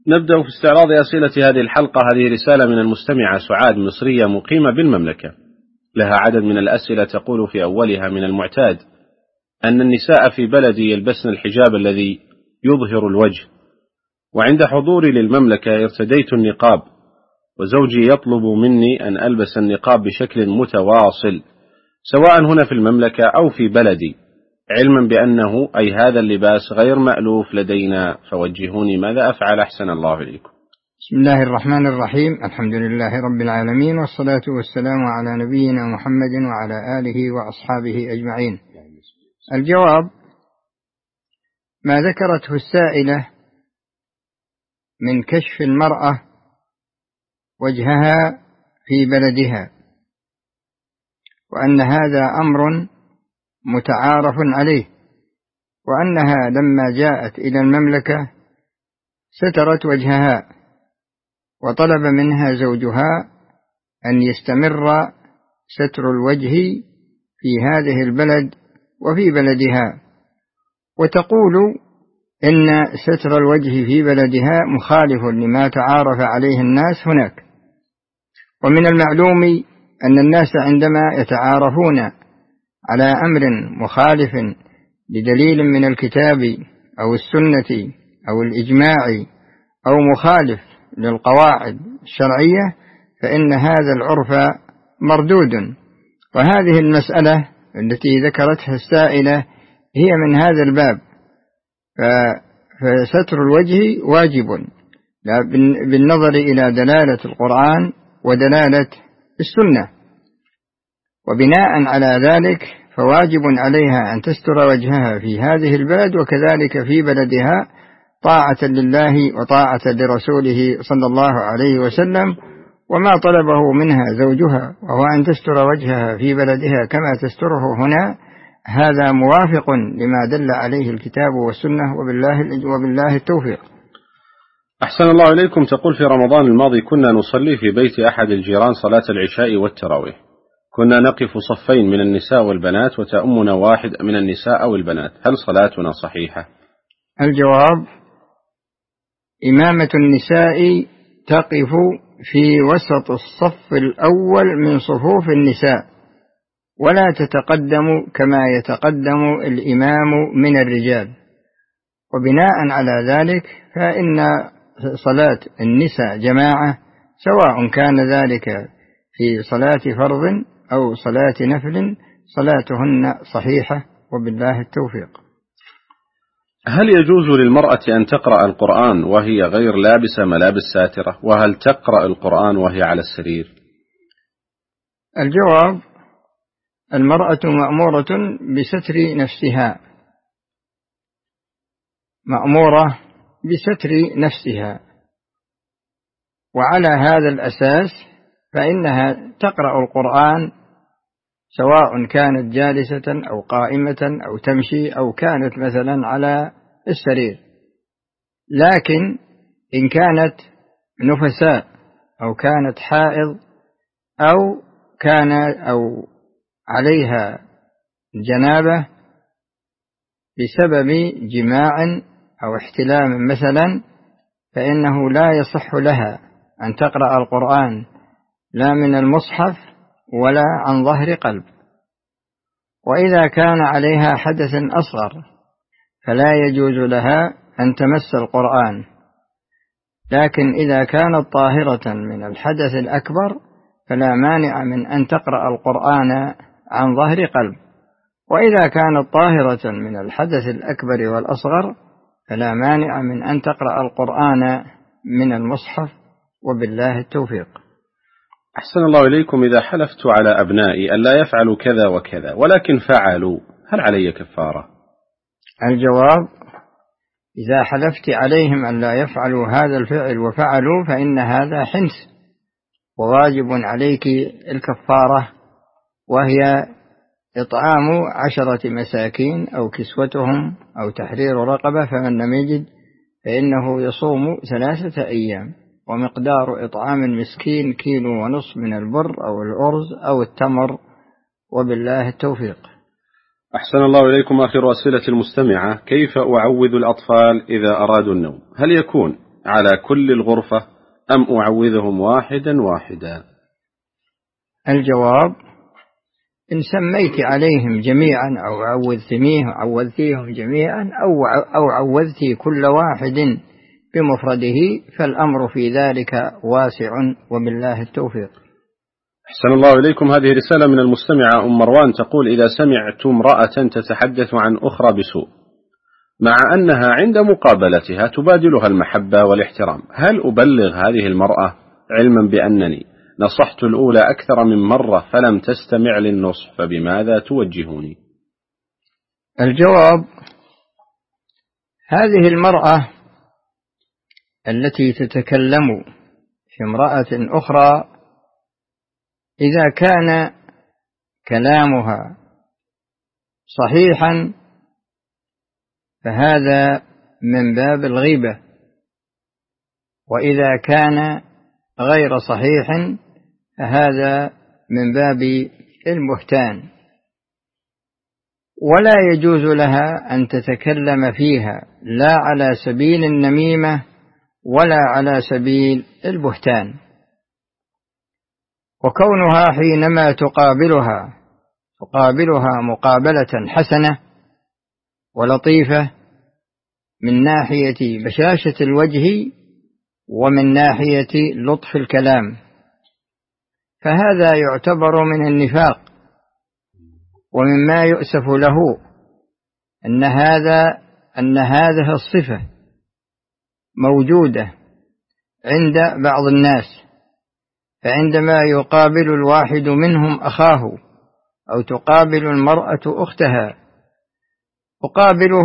نبدأ في استعراض أسئلة هذه الحلقة. هذه رسالة من المستمعة سعاد، مصرية مقيمة بالمملكة، لها عدد من الأسئلة. تقول في أولها: من المعتاد أن النساء في بلدي يلبسن الحجاب الذي يظهر الوجه، وعند حضوري للمملكة ارتديت النقاب، وزوجي يطلب مني أن ألبس النقاب بشكل متواصل سواء هنا في المملكة أو في بلدي، علما بأنه أي هذا اللباس غير مألوف لدينا، فوجهوني ماذا أفعل أحسن الله إليكم. بسم الله الرحمن الرحيم. الحمد لله رب العالمين، والصلاة والسلام على نبينا محمد وعلى آله وأصحابه أجمعين. الجواب: ما ذكرته السائلة من كشف المرأة وجهها في بلدها، وأن هذا أمر متعارف عليه، وأنها لما جاءت إلى المملكة سترت وجهها، وطلب منها زوجها أن يستمر ستر الوجه في هذه البلد وفي بلدها، وتقول إن ستر الوجه في بلدها مخالف لما تعارف عليه الناس هناك. ومن المعلوم أن الناس عندما يتعارفون على أمر مخالف لدليل من الكتاب أو السنة أو الإجماع أو مخالف للقواعد الشرعية، فإن هذا العرف مردود. وهذه المسألة التي ذكرتها السائلة هي من هذا الباب، فستر الوجه واجب بالنظر إلى دلالة القرآن ودلالة السنة، وبناء على ذلك فواجب عليها أن تستر وجهها في هذه البلد وكذلك في بلدها، طاعة لله وطاعة لرسوله صلى الله عليه وسلم. وما طلبه منها زوجها وهو أن تستر وجهها في بلدها كما تستره هنا، هذا موافق لما دل عليه الكتاب والسنة، وبالله التوفيق. أحسن الله إليكم. تقول: في رمضان الماضي كنا نصلي في بيت أحد الجيران صلاة العشاء والتراويح، كنا نقف صفين من النساء والبنات وتأمنا واحد من النساء أو البنات، هل صلاتنا صحيحة؟ الجواب: إمامة النساء تقف في وسط الصف الأول من صفوف النساء، ولا تتقدم كما يتقدم الإمام من الرجال. وبناء على ذلك فإن صلاة النساء جماعة، سواء كان ذلك في صلاة فرض أو صلاة نفل، صلاتهن صحيحة وبالله التوفيق. هل يجوز للمرأة أن تقرأ القرآن وهي غير لابسة ملابس ساترة؟ وهل تقرأ القرآن وهي على السرير؟ الجواب: المرأة مأمورة بستر نفسها، مأمورة بستر نفسها، وعلى هذا الأساس فإنها تقرأ القرآن سواء كانت جالسة أو قائمة أو تمشي أو كانت مثلا على السرير. لكن إن كانت نفساء أو كانت حائض أو عليها جنابة بسبب جماع أو احتلام مثلا، فإنه لا يصح لها أن تقرأ القرآن لا من المصحف ولا عن ظهر قلب. وإذا كان عليها حدث أصغر فلا يجوز لها أن تمس القرآن، لكن إذا كانت طاهرة من الحدث الأكبر فلا مانع من أن تقرأ القرآن عن ظهر قلب. وإذا كانت طاهرة من الحدث الأكبر والأصغر فلا مانع من أن تقرأ القرآن من المصحف وبالله التوفيق. أحسن الله إليكم. إذا حلفت على أبنائي أن لا يفعلوا كذا وكذا ولكن فعلوا، هل علي كفارة؟ الجواب: إذا حلفت عليهم أن لا يفعلوا هذا الفعل وفعلوا فإن هذا حنث، وواجب عليك الكفارة، وهي إطعام 10 مساكين أو كسوتهم أو تحرير رقبة، فمن لم يجد فإنه يصوم 3 أيام، ومقدار إطعام المسكين 1.5 كيلو من البر أو الأرز أو التمر، وبالله التوفيق. أحسن الله إليكم. آخر أسئلة المستمعة: كيف أعوذ الأطفال إذا أرادوا النوم؟ هل يكون على كل الغرفة أم أعوذهم واحدا واحدا؟ الجواب: إن سميت عليهم جميعا أو عوذتيهم جميعا أو عوذتي كل واحد بمفرده فالأمر في ذلك واسع، وبالله التوفيق. أحسن الله إليكم. هذه رسالة من المستمعة أم مروان تقول: إذا سمعت امرأة تتحدث عن أخرى بسوء مع أنها عند مقابلتها تبادلها المحبة والاحترام، هل أبلغ هذه المرأة علما بأنني نصحت الأولى أكثر من مرة فلم تستمع للنصح، فبماذا توجهوني؟ الجواب: هذه المرأة التي تتكلم في امرأة أخرى إذا كان كلامها صحيحا فهذا من باب الغيبة، وإذا كان غير صحيح فهذا من باب البهتان، ولا يجوز لها أن تتكلم فيها لا على سبيل النميمة ولا على سبيل البهتان. وكونها حينما تقابلها مقابلة حسنة ولطيفة من ناحية بشاشة الوجه ومن ناحية لطف الكلام، فهذا يعتبر من النفاق، ومما يؤسف له أن هذه الصفة موجودة عند بعض الناس، فعندما يقابل الواحد منهم أخاه أو تقابل المرأة أختها تقابله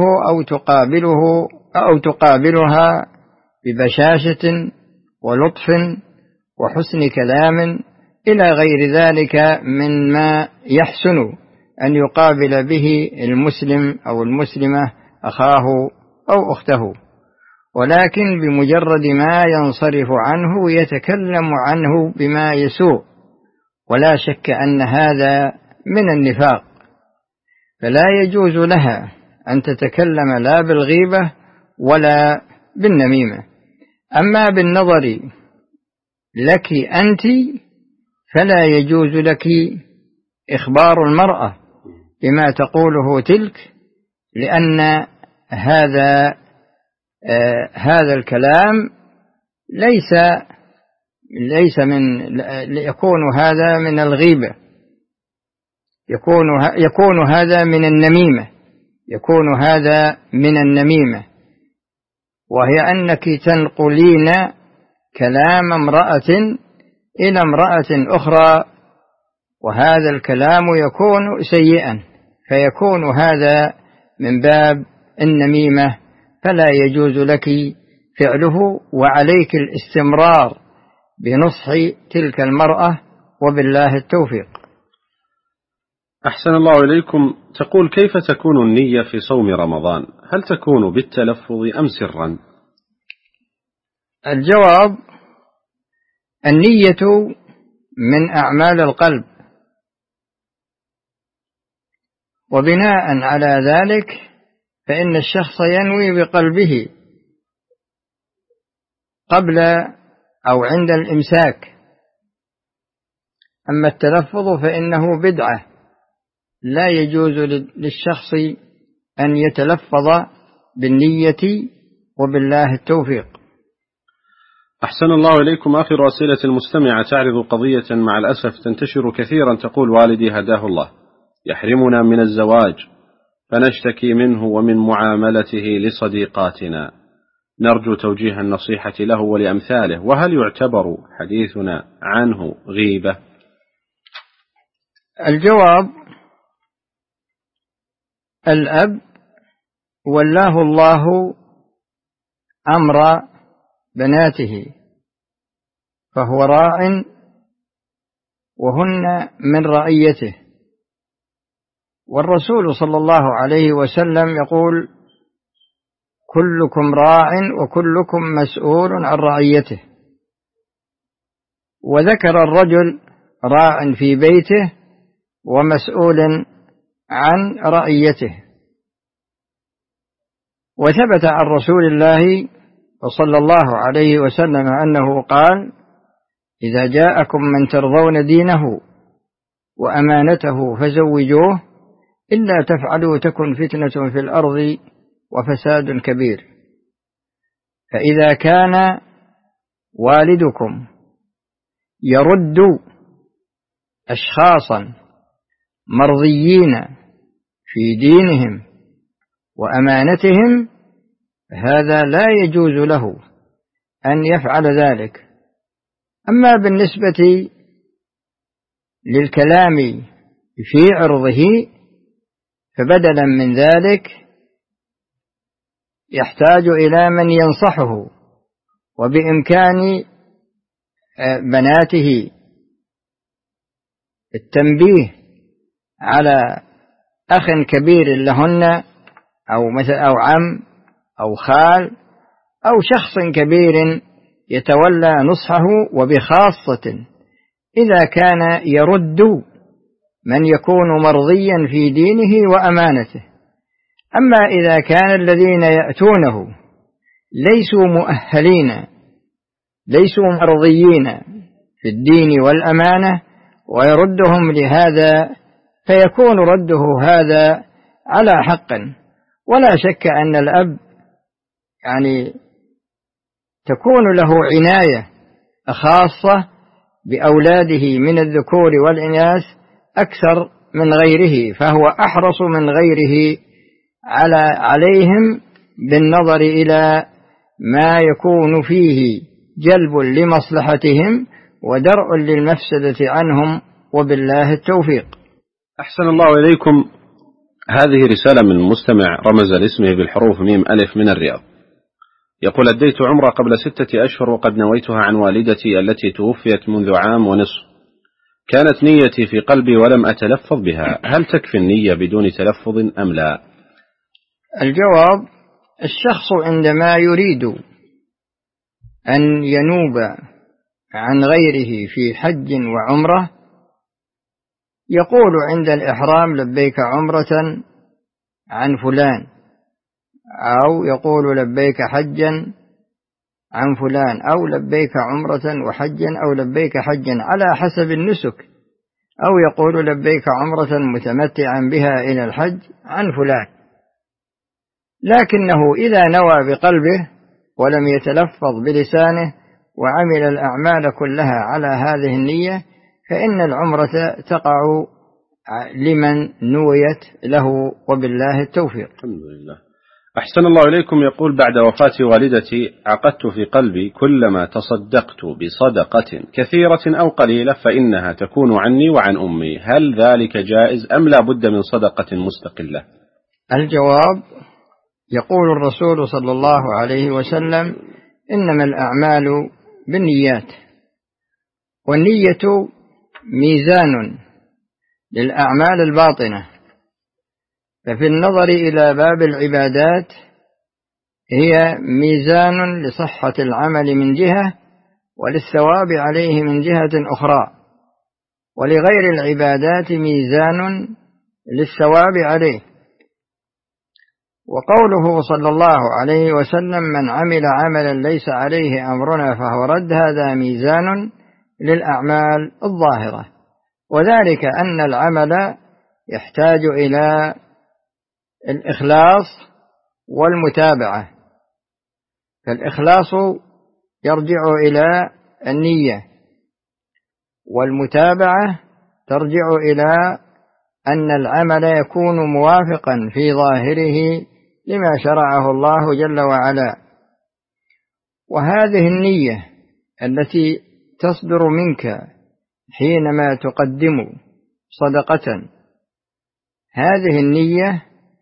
أو تقابلها ببشاشة ولطف وحسن كلام إلى غير ذلك مما يحسن أن يقابل به المسلم أو المسلمة أخاه أو أخته، ولكن بمجرد ما ينصرف عنه يتكلم عنه بما يسوء، ولا شك أن هذا من النفاق، فلا يجوز لها أن تتكلم لا بالغيبة ولا بالنميمة. أما بالنظر لك أنت فلا يجوز لك إخبار المرأة بما تقوله تلك، لأن هذا الكلام يكون هذا من الغيبة، يكون هذا من النميمة، وهي أنك تنقلين كلام امرأة إلى امرأة أخرى، وهذا الكلام يكون سيئا، فيكون هذا من باب النميمة، فلا يجوز لك فعله، وعليك الاستمرار بنصح تلك المرأة، وبالله التوفيق. أحسن الله إليكم. تقول: كيف تكون النية في صوم رمضان؟ هل تكون بالتلفظ أم سرا؟ الجواب: النية من أعمال القلب، وبناء على ذلك فإن الشخص ينوي بقلبه قبل أو عند الإمساك. أما التلفظ فإنه بدعة، لا يجوز للشخص أن يتلفظ بالنية، وبالله التوفيق. أحسن الله إليكم. آخر أسئلة المستمعة تعرض قضية مع الأسف تنتشر كثيرا. تقول: والدي هداه الله يحرمنا من الزواج، فنشتكي منه ومن معاملته لصديقاتنا، نرجو توجيه النصيحة له ولأمثاله، وهل يعتبر حديثنا عنه غيبة؟ الجواب: الأب ولاه الله أمر بناته، فهو راع وهن من رعيته، والرسول صلى الله عليه وسلم يقول: كلكم راع وكلكم مسؤول عن رعيته. وذكر الرجل راع في بيته ومسؤول عن رعيته. وثبت عن رسول الله وصلى الله عليه وسلم أنه قال: إذا جاءكم من ترضون دينه وأمانته فزوجوه، إلا تفعلوا تكن فتنة في الأرض وفساد كبير. فإذا كان والدكم يرد أشخاصا مرضيين في دينهم وأمانتهم، هذا لا يجوز له أن يفعل ذلك. أما بالنسبة للكلام في عرضه فبدلا من ذلك يحتاج إلى من ينصحه، وبإمكان بناته التنبيه على أخ كبير لهن أو عم أو خال أو شخص كبير يتولى نصحه، وبخاصة إذا كان يرد من يكون مرضيا في دينه وأمانته. أما إذا كان الذين يأتونه ليسوا مؤهلين، ليسوا مرضيين في الدين والأمانة، ويردهم لهذا، فيكون رده هذا على حق. ولا شك أن الأب تكون له عناية خاصة بأولاده من الذكور والإناث أكثر من غيره، فهو أحرص من غيره عليهم بالنظر إلى ما يكون فيه جلب لمصلحتهم ودرء للمفسدة عنهم، وبالله التوفيق. أحسن الله إليكم. هذه رسالة من مستمع رمز لاسمه بالحروف ميم ألف من الرياض، يقول: أديت عمرة قبل 6 أشهر وقد نويتها عن والدتي التي توفيت منذ عام ونصف. كانت نيتي في قلبي ولم أتلفظ بها، هل تكفي النية بدون تلفظ أم لا؟ الجواب: الشخص عندما يريد أن ينوب عن غيره في حج وعمرة يقول عند الإحرام: لبيك عمرة عن فلان، أو يقول: لبيك حجا عن فلان، أو لبيك عمرة وحجا، أو لبيك حجا على حسب النسك، أو يقول: لبيك عمرة متمتعا بها إلى الحج عن فلان. لكنه إذا نوى بقلبه ولم يتلفظ بلسانه وعمل الأعمال كلها على هذه النية، فإن العمرة تقع لمن نويت له، وبالله التوفيق. الحمد لله. أحسن الله إليكم. يقول: بعد وفاة والدتي عقدت في قلبي كلما تصدقت بصدقة كثيرة أو قليلة فإنها تكون عني وعن أمي، هل ذلك جائز أم لا بد من صدقة مستقلة؟ الجواب: يقول الرسول صلى الله عليه وسلم: إنما الأعمال بالنيات، والنية ميزان للأعمال الباطنة. ففي النظر إلى باب العبادات هي ميزان لصحة العمل من جهة، وللثواب عليه من جهة أخرى، ولغير العبادات ميزان للثواب عليه. وقوله صلى الله عليه وسلم: من عمل عملا ليس عليه أمرنا فهو رد، هذا ميزان للأعمال الظاهرة، وذلك أن العمل يحتاج إلى الإخلاص والمتابعة. فالإخلاص يرجع إلى النية، والمتابعة ترجع إلى أن العمل يكون موافقا في ظاهره لما شرعه الله جل وعلا. وهذه النية التي تصدر منك حينما تقدم صدقة، هذه النية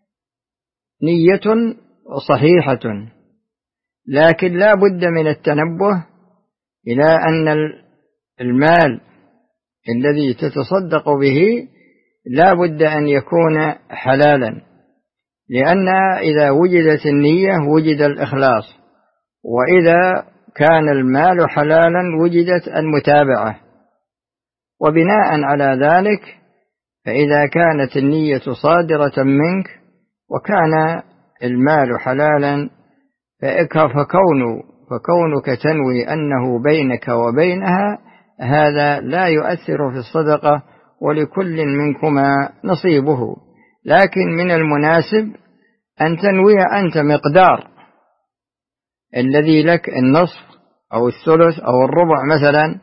نية صحيحة، لكن لا بد من التنبه إلى أن المال الذي تتصدق به لا بد أن يكون حلالا، لأن إذا وجدت النية وجد الإخلاص، وإذا كان المال حلالا وجدت المتابعة. وبناء على ذلك فإذا كانت النية صادرة منك وكان المال حلالا، فكونك تنوي أنه بينك وبينها هذا لا يؤثر في الصدقة، ولكل منكما نصيبه، لكن من المناسب أن تنوي أنت مقدار الذي لك، النصف أو الثلث أو الربع مثلا،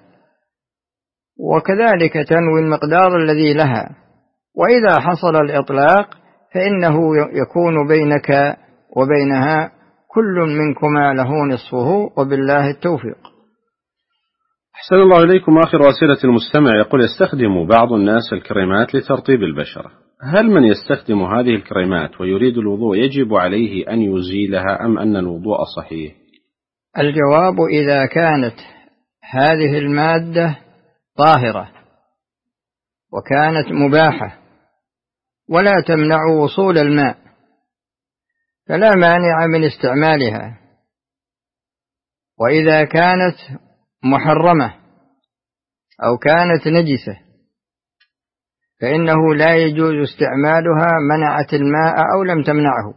وكذلك تنوي المقدار الذي لها، وإذا حصل الإطلاق فإنه يكون بينك وبينها كل منكما له نصفه، وبالله التوفيق. أحسن الله إليكم. آخر أسئلة المستمع يقول: يستخدم بعض الناس الكريمات لترطيب البشرة، هل من يستخدم هذه الكريمات ويريد الوضوء يجب عليه أن يزيلها أم أن الوضوء صحيح؟ الجواب: إذا كانت هذه المادة طاهرة وكانت مباحة ولا تمنع وصول الماء فلا مانع من استعمالها، وإذا كانت محرمة أو كانت نجسة فإنه لا يجوز استعمالها منعت الماء أو لم تمنعه.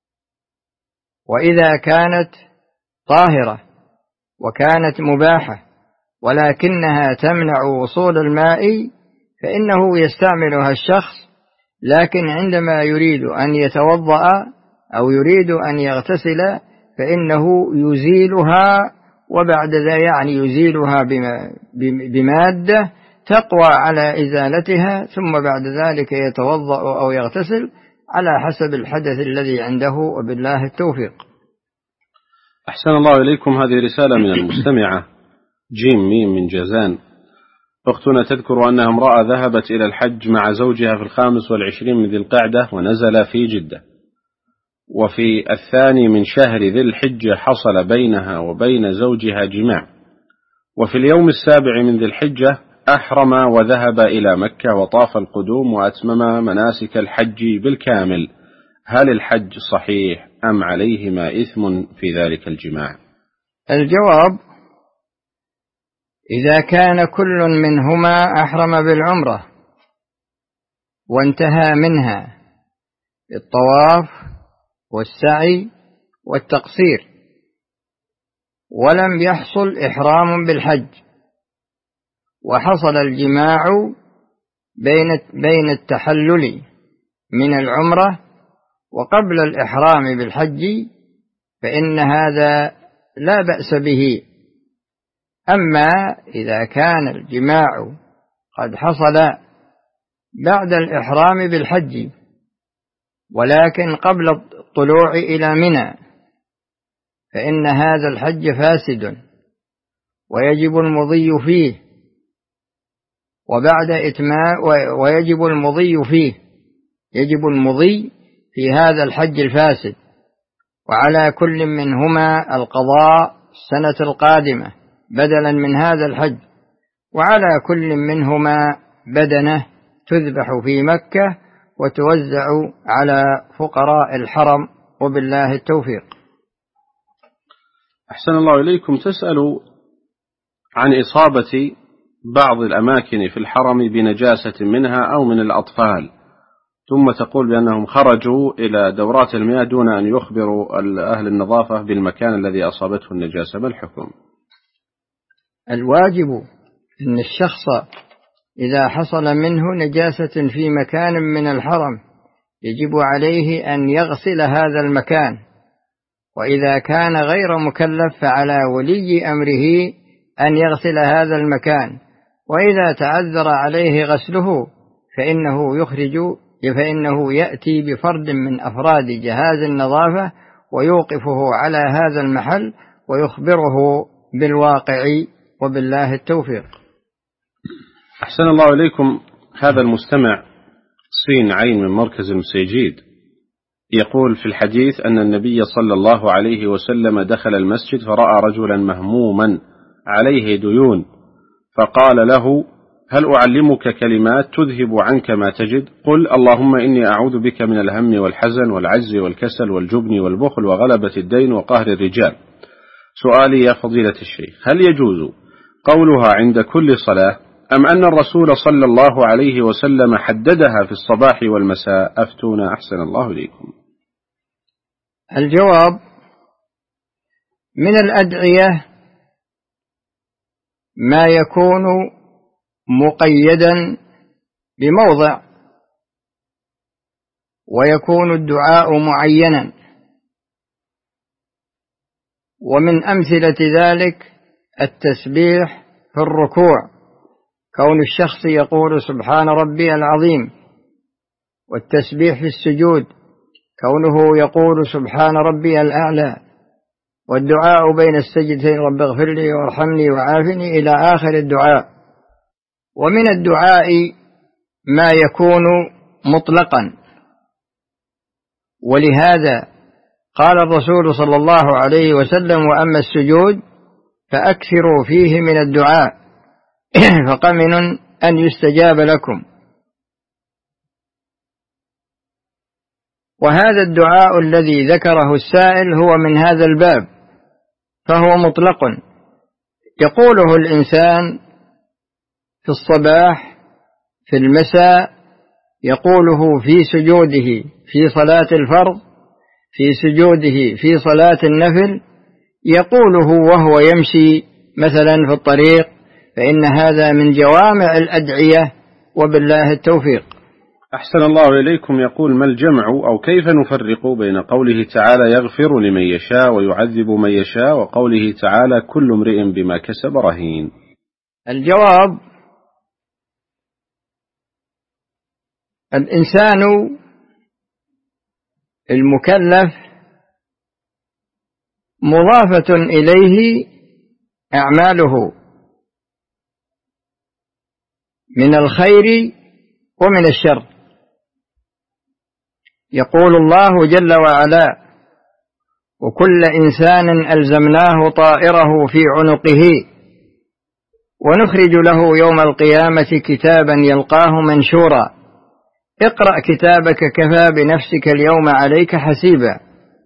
وإذا كانت طاهرة وكانت مباحة ولكنها تمنع وصول الماء فإنه يستعملها الشخص، لكن عندما يريد أن يتوضأ أو يريد أن يغتسل فإنه يزيلها، وبعد ذلك يعني يزيلها بمادة تقوى على إزالتها، ثم بعد ذلك يتوضأ أو يغتسل على حسب الحدث الذي عنده، وبالله التوفيق. أحسن الله إليكم. هذه رسالة من المستمعة جيم ميم من جازان. أختنا تذكر أنها امرأة ذهبت إلى الحج مع زوجها في 25 من ذي القعدة ونزل في جدة، وفي 2 من شهر ذي الحجة حصل بينها وبين زوجها جماع، وفي اليوم 7 من ذي الحجة أحرم وذهب إلى مكة وطاف القدوم وأتمم مناسك الحج بالكامل، هل الحج صحيح أم عليهما إثم في ذلك الجماع؟ الجواب: إذا كان كل منهما أحرم بالعمرة وانتهى منها الطواف والسعي والتقصير ولم يحصل إحرام بالحج، وحصل الجماع بين التحلل من العمرة وقبل الإحرام بالحج، فإن هذا لا بأس به. أما إذا كان الجماع قد حصل بعد الإحرام بالحج ولكن قبل الطلوع إلى منى فإن هذا الحج فاسد ويجب المضي فيه، وبعد إتمام ويجب المضي فيه، يجب المضي في هذا الحج الفاسد، وعلى كل منهما القضاء السنة القادمة بدلا من هذا الحج، وعلى كل منهما بدنة تذبح في مكة وتوزع على فقراء الحرم، وبالله التوفيق. أحسن الله إليكم. تسأل عن إصابة بعض الأماكن في الحرم بنجاسة منها أو من الأطفال، ثم تقول بأنهم خرجوا إلى دورات المياه دون أن يخبروا أهل النظافة بالمكان الذي أصابته النجاسة، ما الحكم؟ الواجب أن الشخص إذا حصل منه نجاسة في مكان من الحرم يجب عليه أن يغسل هذا المكان، وإذا كان غير مكلف فعلى ولي أمره أن يغسل هذا المكان، وإذا تعذر عليه غسله فإنه يأتي بفرد من أفراد جهاز النظافة ويوقفه على هذا المحل ويخبره بالواقع، وبالله التوفيق. أحسن الله إليكم. هذا المستمع صين عين من مركز المسيجيد يقول: في الحديث أن النبي صلى الله عليه وسلم دخل المسجد فرأى رجلا مهموما عليه ديون، فقال له: هل أعلمك كلمات تذهب عنك ما تجد؟ قل: اللهم إني أعوذ بك من الهم والحزن والعجز والكسل والجبن والبخل وغلبة الدين وقهر الرجال. سؤالي يا فضيلة الشيخ: هل يجوز قولها عند كل صلاة أم أن الرسول صلى الله عليه وسلم حددها في الصباح والمساء؟ أفتونا أحسن الله إليكم. الجواب: من الأدعية ما يكون مقيدا بموضع، ويكون الدعاء معينا. ومن أمثلة ذلك التسبيح في الركوع، كون الشخص يقول سبحان ربي العظيم، والتسبيح في السجود كونه يقول سبحان ربي الأعلى، والدعاء بين السجدتين رب اغفر لي وارحمني وعافني إلى آخر الدعاء. ومن الدعاء ما يكون مطلقا، ولهذا قال الرسول صلى الله عليه وسلم: وأما السجود فأكثروا فيه من الدعاء فقمن أن يستجاب لكم. وهذا الدعاء الذي ذكره السائل هو من هذا الباب، فهو مطلق يقوله الإنسان في الصباح، في المساء، يقوله في سجوده في صلاة الفرض، في سجوده في صلاة النفل، يقوله وهو يمشي مثلا في الطريق، فإن هذا من جوامع الأدعية، وبالله التوفيق. أحسن الله إليكم. يقول: ما الجمع أو كيف نفرق بين قوله تعالى يغفر لمن يشاء ويعذب من يشاء، وقوله تعالى كل امرئ بما كسب رهين؟ الجواب: الإنسان المكلف مضافة إليه أعماله من الخير ومن الشر. يقول الله جل وعلا: وكل إنسان ألزمناه طائره في عنقه ونخرج له يوم القيامة كتابا يلقاه منشورا اقرأ كتابك كفى بنفسك اليوم عليك حسيبا.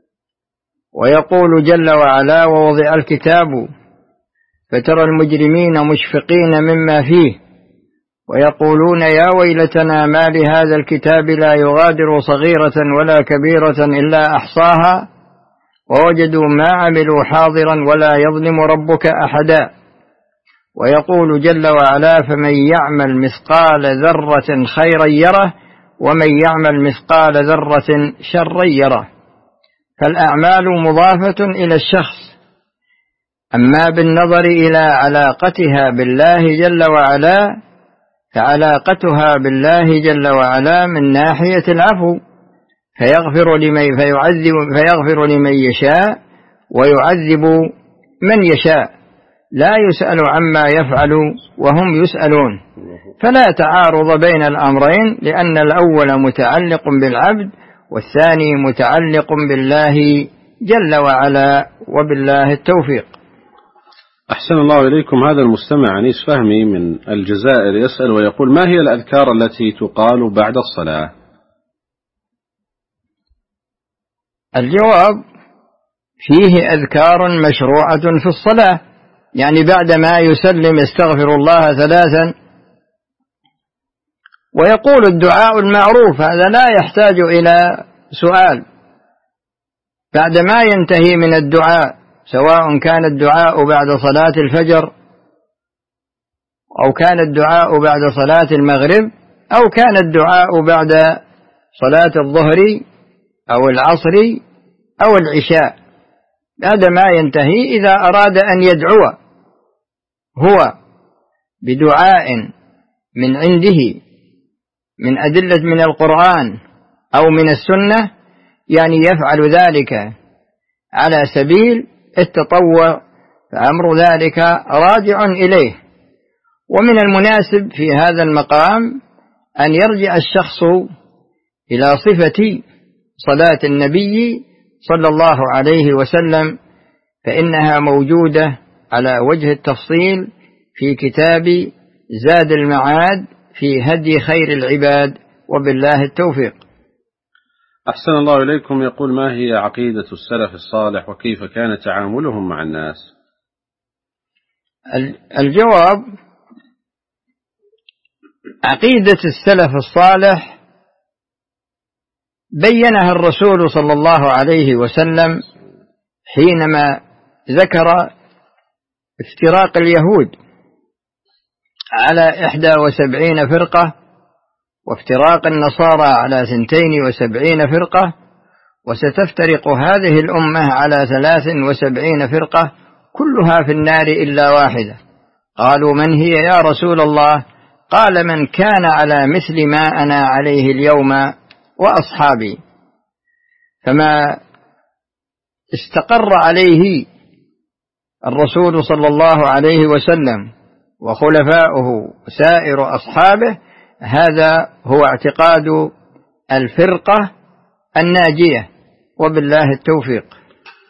ويقول جل وعلا: ووضع الكتاب فترى المجرمين مشفقين مما فيه ويقولون يا ويلتنا ما لهذا الكتاب لا يغادر صغيرة ولا كبيرة إلا أحصاها ووجدوا ما عملوا حاضرا ولا يظلم ربك أحدا. ويقول جل وعلا: فمن يعمل مثقال ذرة خيرا يره ومن يعمل مثقال ذرة شرا يره. فالأعمال مضافة إلى الشخص، أما بالنظر إلى علاقتها بالله جل وعلا فعلاقتها بالله جل وعلا من ناحية العفو، فيغفر لمن يشاء ويعذب من يشاء، لا يسأل عما يفعل وهم يسألون. فلا تعارض بين الأمرين، لأن الأول متعلق بالعبد والثاني متعلق بالله جل وعلا، وبالله التوفيق. أحسن الله إليكم. هذا المستمع أنيس فهمي من الجزائر يسأل ويقول: ما هي الأذكار التي تقال بعد الصلاة؟ الجواب: فيه أذكار مشروعة في الصلاة، يعني بعدما يسلم يستغفر الله 3 ويقول الدعاء المعروف، هذا لا يحتاج إلى سؤال. بعدما ينتهي من الدعاء، سواء كان الدعاء بعد صلاة الفجر أو كان الدعاء بعد صلاة المغرب أو كان الدعاء بعد صلاة الظهر أو العصر أو العشاء، بعدما ينتهي إذا أراد أن يدعو هو بدعاء من عنده من أدلة من القرآن أو من السنة، يعني يفعل ذلك على سبيل التطوع، فأمر ذلك راجع إليه. ومن المناسب في هذا المقام أن يرجع الشخص إلى صفة صلاة النبي صلى الله عليه وسلم، فإنها موجودة على وجه التفصيل في كتاب زاد المعاد في هدي خير العباد، وبالله التوفيق. أحسن الله إليكم. يقول: ما هي عقيدة السلف الصالح وكيف كان تعاملهم مع الناس؟ الجواب: عقيدة السلف الصالح بينها الرسول صلى الله عليه وسلم حينما ذكر افتراق اليهود على 71 فرقة، وافتراق النصارى على 72 فرقة، وستفترق هذه الأمة على 73 فرقة كلها في النار إلا واحدة. قالوا من هي يا رسول الله؟ قال من كان على مثل ما أنا عليه اليوم وأصحابي. فما استقر عليه الرسول صلى الله عليه وسلم وخلفاؤه وسائر أصحابه هذا هو اعتقاد الفرقة الناجية، وبالله التوفيق.